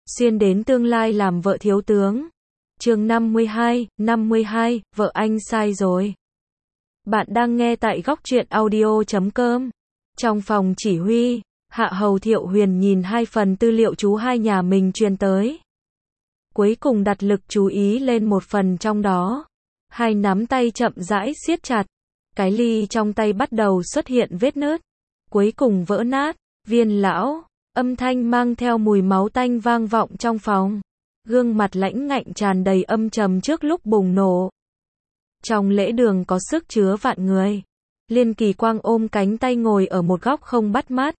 xuyên đến tương lai làm vợ thiếu tướng. Chương 52, vợ anh sai rồi. Bạn đang nghe tại góc truyện audio.com. Trong phòng chỉ huy, Hạ Hầu Thiệu Huyền nhìn 2 phần tư liệu chú hai nhà mình truyền tới. Cuối cùng đặt lực chú ý lên một phần trong đó. Hai nắm tay chậm rãi siết chặt. Cái ly trong tay bắt đầu xuất hiện vết nứt. Cuối cùng vỡ nát. Viên lão, âm thanh mang theo mùi máu tanh vang vọng trong phòng. Gương mặt lãnh ngạnh tràn đầy âm trầm trước lúc bùng nổ. Trong lễ đường có sức chứa vạn người. Liên Kỳ Quang ôm cánh tay ngồi ở một góc không bắt mắt.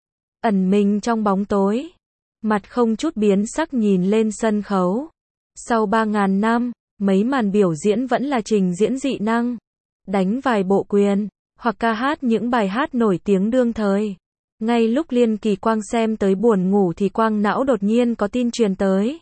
Ẩn mình trong bóng tối. Mặt không chút biến sắc nhìn lên sân khấu. Sau 3.000 năm, mấy màn biểu diễn vẫn là trình diễn dị năng. Đánh vài bộ quyền, hoặc ca hát những bài hát nổi tiếng đương thời. Ngay lúc Liên Kỳ Quang xem tới buồn ngủ thì quang não đột nhiên có tin truyền tới.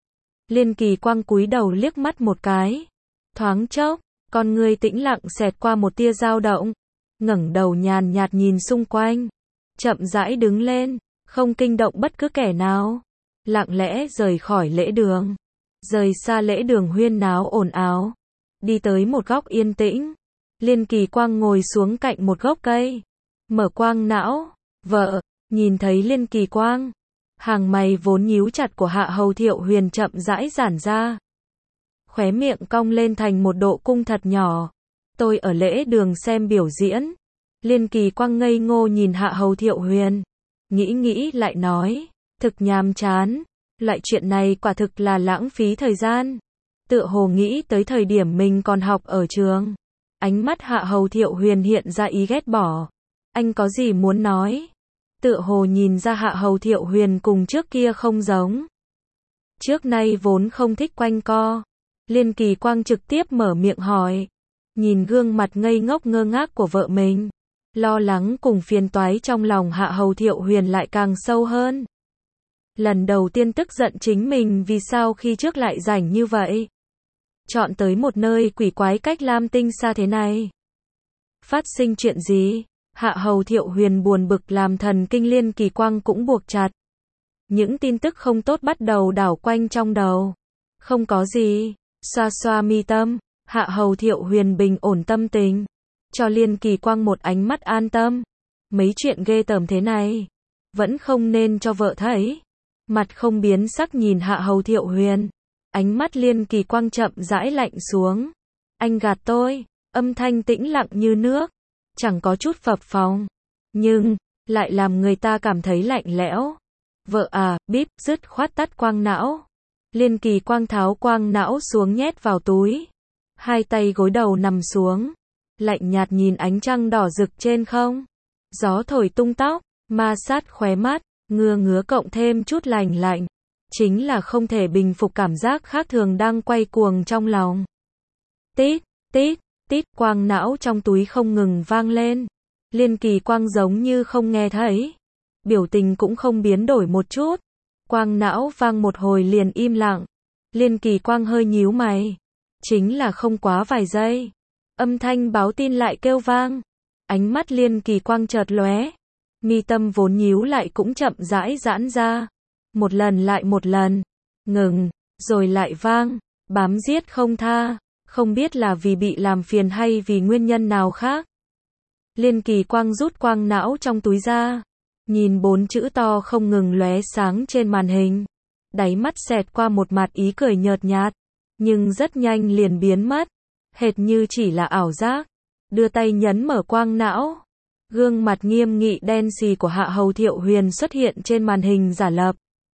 Liên Kỳ Quang cúi đầu liếc mắt một cái. Thoáng chốc, con người tĩnh lặng xẹt qua một tia dao động. Ngẩng đầu nhàn nhạt nhìn xung quanh. Chậm rãi đứng lên, không kinh động bất cứ kẻ nào. Lặng lẽ rời khỏi lễ đường. Rời xa lễ đường huyên náo ồn ào. Đi tới một góc yên tĩnh. Liên Kỳ Quang ngồi xuống cạnh một gốc cây. Mở quang não. Vợ, nhìn thấy Liên Kỳ Quang. Hàng mày vốn nhíu chặt của Hạ Hầu Thiệu Huyền chậm rãi giãn ra. Khóe miệng cong lên thành một độ cung thật nhỏ. Tôi ở lễ đường xem biểu diễn. Liên Kỳ Quang ngây ngô nhìn Hạ Hầu Thiệu Huyền. Nghĩ lại nói. Thực nhàm chán. Loại chuyện này quả thực là lãng phí thời gian. Tựa hồ nghĩ tới thời điểm mình còn học ở trường. Ánh mắt Hạ Hầu Thiệu Huyền hiện ra ý ghét bỏ. Anh có gì muốn nói? Tựa hồ nhìn ra Hạ Hầu Thiệu Huyền cùng trước kia không giống. Trước nay vốn không thích quanh co. Liên Kỳ Quang trực tiếp mở miệng hỏi. Nhìn gương mặt ngây ngốc ngơ ngác của vợ mình. Lo lắng cùng phiền toái trong lòng Hạ Hầu Thiệu Huyền lại càng sâu hơn. Lần đầu tiên tức giận chính mình vì sao khi trước lại rảnh như vậy. Chọn tới một nơi quỷ quái cách Lam Tinh xa thế này. Phát sinh chuyện gì? Hạ Hầu Thiệu Huyền buồn bực làm thần kinh Liên Kỳ Quang cũng buộc chặt. Những tin tức không tốt bắt đầu đảo quanh trong đầu. Không có gì. Xoa xoa mi tâm. Hạ Hầu Thiệu Huyền bình ổn tâm tình. Cho Liên Kỳ Quang một ánh mắt an tâm. Mấy chuyện ghê tởm thế này. Vẫn không nên cho vợ thấy. Mặt không biến sắc nhìn Hạ Hầu Thiệu Huyền. Ánh mắt Liên Kỳ Quang chậm rãi lạnh xuống. Anh gạt tôi. Âm thanh tĩnh lặng như nước. Chẳng có chút phập phồng. Nhưng, lại làm người ta cảm thấy lạnh lẽo. Vợ à, bíp, dứt khoát tắt quang não. Liên Kỳ Quang tháo quang não xuống nhét vào túi. Hai tay gối đầu nằm xuống. Lạnh nhạt nhìn ánh trăng đỏ rực trên không. Gió thổi tung tóc, ma sát khóe mắt, ngứa cộng thêm chút lành lạnh. Chính là không thể bình phục cảm giác khác thường đang quay cuồng trong lòng. Tít, tít, tít, quang não trong túi không ngừng vang lên. Liên Kỳ Quang giống như không nghe thấy. Biểu tình cũng không biến đổi một chút. Quang não vang một hồi liền im lặng. Liên Kỳ Quang hơi nhíu mày. Chính là không quá vài giây. Âm thanh báo tin lại kêu vang. Ánh mắt Liên Kỳ Quang chợt lóe. Mi tâm vốn nhíu lại cũng chậm rãi giãn ra. Một lần lại một lần. Ngừng, rồi lại vang. Bám giết không tha. Không biết là vì bị làm phiền hay vì nguyên nhân nào khác. Liên Kỳ Quang rút quang não trong túi ra. Nhìn 4 chữ to không ngừng lóe sáng trên màn hình. Đáy mắt xẹt qua một mặt ý cười nhợt nhạt. Nhưng rất nhanh liền biến mất. Hệt như chỉ là ảo giác. Đưa tay nhấn mở quang não. Gương mặt nghiêm nghị đen xì của Hạ Hầu Thiệu Huyền xuất hiện trên màn hình giả lập.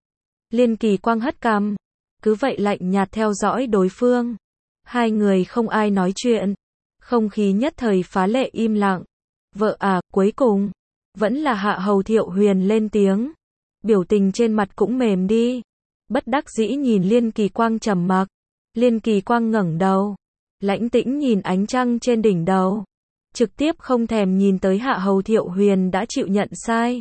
Liên Kỳ Quang hất cằm. Cứ vậy lạnh nhạt theo dõi đối phương. Hai người không ai nói chuyện. Không khí nhất thời phá lệ im lặng. Vợ à, cuối cùng. Vẫn là Hạ Hầu Thiệu Huyền lên tiếng. Biểu tình trên mặt cũng mềm đi. Bất đắc dĩ nhìn Liên Kỳ Quang trầm mặc. Liên Kỳ Quang ngẩng đầu. Lãnh tĩnh nhìn ánh trăng trên đỉnh đầu. Trực tiếp không thèm nhìn tới Hạ Hầu Thiệu Huyền đã chịu nhận sai.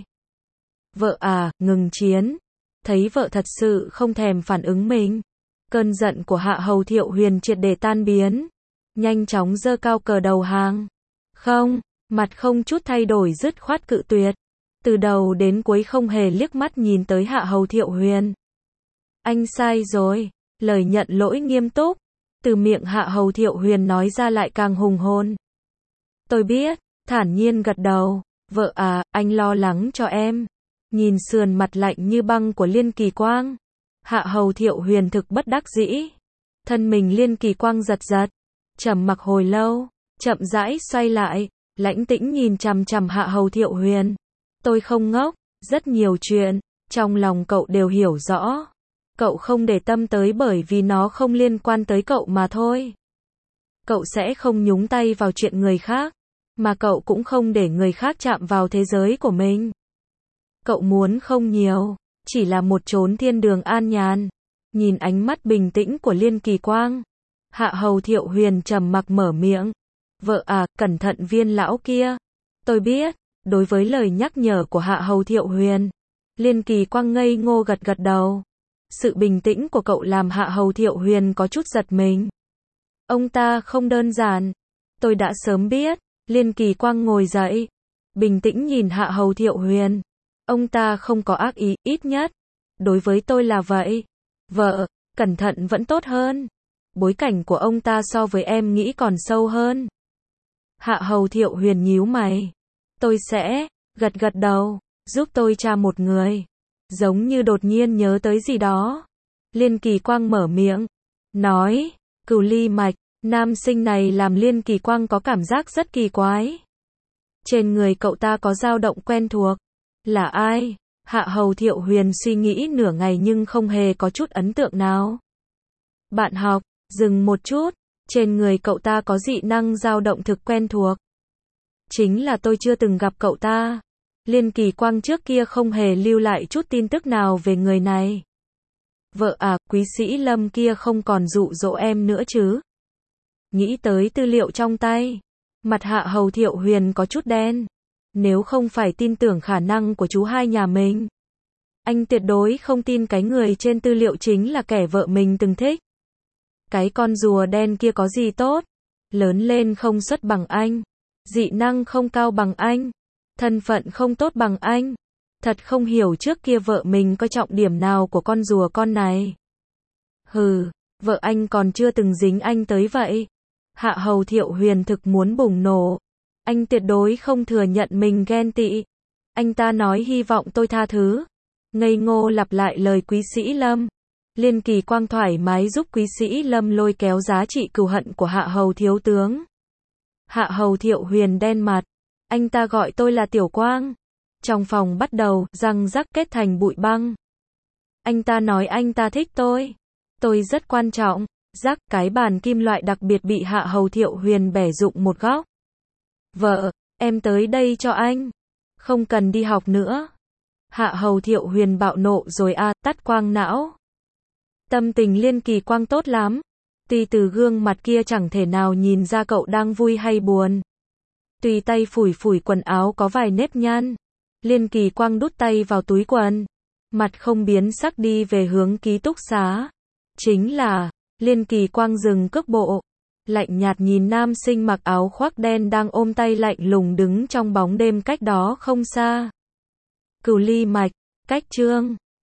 Vợ à, ngừng chiến. Thấy vợ thật sự không thèm phản ứng mình. Cơn giận của Hạ Hầu Thiệu Huyền triệt để tan biến. Nhanh chóng giơ cao cờ đầu hàng. Không, mặt không chút thay đổi dứt khoát cự tuyệt. Từ đầu đến cuối không hề liếc mắt nhìn tới Hạ Hầu Thiệu Huyền. Anh sai rồi. Lời nhận lỗi nghiêm túc, từ miệng Hạ Hầu Thiệu Huyền nói ra lại càng hùng hồn. Tôi biết, thản nhiên gật đầu. Vợ à, anh lo lắng cho em. Nhìn sườn mặt lạnh như băng của Liên Kỳ Quang, Hạ Hầu Thiệu Huyền thực bất đắc dĩ. Thân mình Liên Kỳ Quang giật giật, trầm mặc hồi lâu, chậm rãi xoay lại, lãnh tĩnh nhìn chằm chằm Hạ Hầu Thiệu Huyền. Tôi không ngốc, rất nhiều chuyện, trong lòng cậu đều hiểu rõ. Cậu không để tâm tới bởi vì nó không liên quan tới cậu mà thôi. Cậu sẽ không nhúng tay vào chuyện người khác, mà cậu cũng không để người khác chạm vào thế giới của mình. Cậu muốn không nhiều, chỉ là một chốn thiên đường an nhàn. Nhìn ánh mắt bình tĩnh của Liên Kỳ Quang, Hạ Hầu Thiệu Huyền trầm mặc mở miệng. Vợ à, cẩn thận viên lão kia. Tôi biết. Đối với lời nhắc nhở của Hạ Hầu Thiệu Huyền, Liên Kỳ Quang ngây ngô gật gật đầu. Sự bình tĩnh của cậu làm Hạ Hầu Thiệu Huyền có chút giật mình. Ông ta không đơn giản. Tôi đã sớm biết. Liên Kỳ Quang ngồi dậy, bình tĩnh nhìn Hạ Hầu Thiệu Huyền. Ông ta không có ác ý, ít nhất đối với tôi là vậy. Vợ, cẩn thận vẫn tốt hơn. Bối cảnh của ông ta so với em nghĩ còn sâu hơn. Hạ Hầu Thiệu Huyền nhíu mày. Tôi sẽ gật gật đầu, giúp tôi tra một người. Giống như đột nhiên nhớ tới gì đó, Liên Kỳ Quang mở miệng, nói, Cửu Ly Mạch. Nam sinh này làm Liên Kỳ Quang có cảm giác rất kỳ quái. Trên người cậu ta có dao động quen thuộc. Là ai? Hạ Hầu Thiệu Huyền suy nghĩ nửa ngày nhưng không hề có chút ấn tượng nào. Bạn học, dừng một chút. Trên người cậu ta có dị năng dao động thực quen thuộc. Chính là tôi chưa từng gặp cậu ta. Liên Kỳ Quang trước kia không hề lưu lại chút tin tức nào về người này. Vợ à, Quý Sĩ Lâm kia không còn dụ dỗ em nữa chứ? Nghĩ tới tư liệu trong tay, mặt Hạ Hầu Thiệu Huyền có chút đen. Nếu không phải tin tưởng khả năng của chú hai nhà mình, anh tuyệt đối không tin cái người trên tư liệu chính là kẻ vợ mình từng thích. Cái con rùa đen kia có gì tốt? Lớn lên không xuất bằng anh, dị năng không cao bằng anh, thân phận không tốt bằng anh. Thật không hiểu trước kia vợ mình coi trọng điểm nào của con rùa con này. Hừ, vợ anh còn chưa từng dính anh tới vậy. Hạ Hầu Thiệu Huyền thực muốn bùng nổ. Anh tuyệt đối không thừa nhận mình ghen tị. Anh ta nói hy vọng tôi tha thứ. Ngây ngô lặp lại lời Quý Sĩ Lâm. Liên Kỳ Quang thoải mái giúp Quý Sĩ Lâm lôi kéo giá trị cừu hận của Hạ Hầu thiếu tướng. Hạ Hầu Thiệu Huyền đen mặt. Anh ta gọi tôi là Tiểu Quang. Trong phòng bắt đầu răng rắc kết thành bụi băng. Anh ta nói anh ta thích tôi. Tôi rất quan trọng. Rắc, cái bàn kim loại đặc biệt bị Hạ Hầu Thiệu Huyền bẻ rụng một góc. Vợ, em tới đây cho anh. Không cần đi học nữa. Hạ Hầu Thiệu Huyền bạo nộ rồi à, tắt quang não. Tâm tình Liên Kỳ Quang tốt lắm. Tuy từ gương mặt kia chẳng thể nào nhìn ra cậu đang vui hay buồn. Tùy tay phủi phủi quần áo có vài nếp nhăn. Liên Kỳ Quang đút tay vào túi quần. Mặt không biến sắc đi về hướng ký túc xá. Chính là, Liên Kỳ Quang dừng cước bộ. Lạnh nhạt nhìn nam sinh mặc áo khoác đen đang ôm tay lạnh lùng đứng trong bóng đêm cách đó không xa. Cửu Ly Mạch, cách chương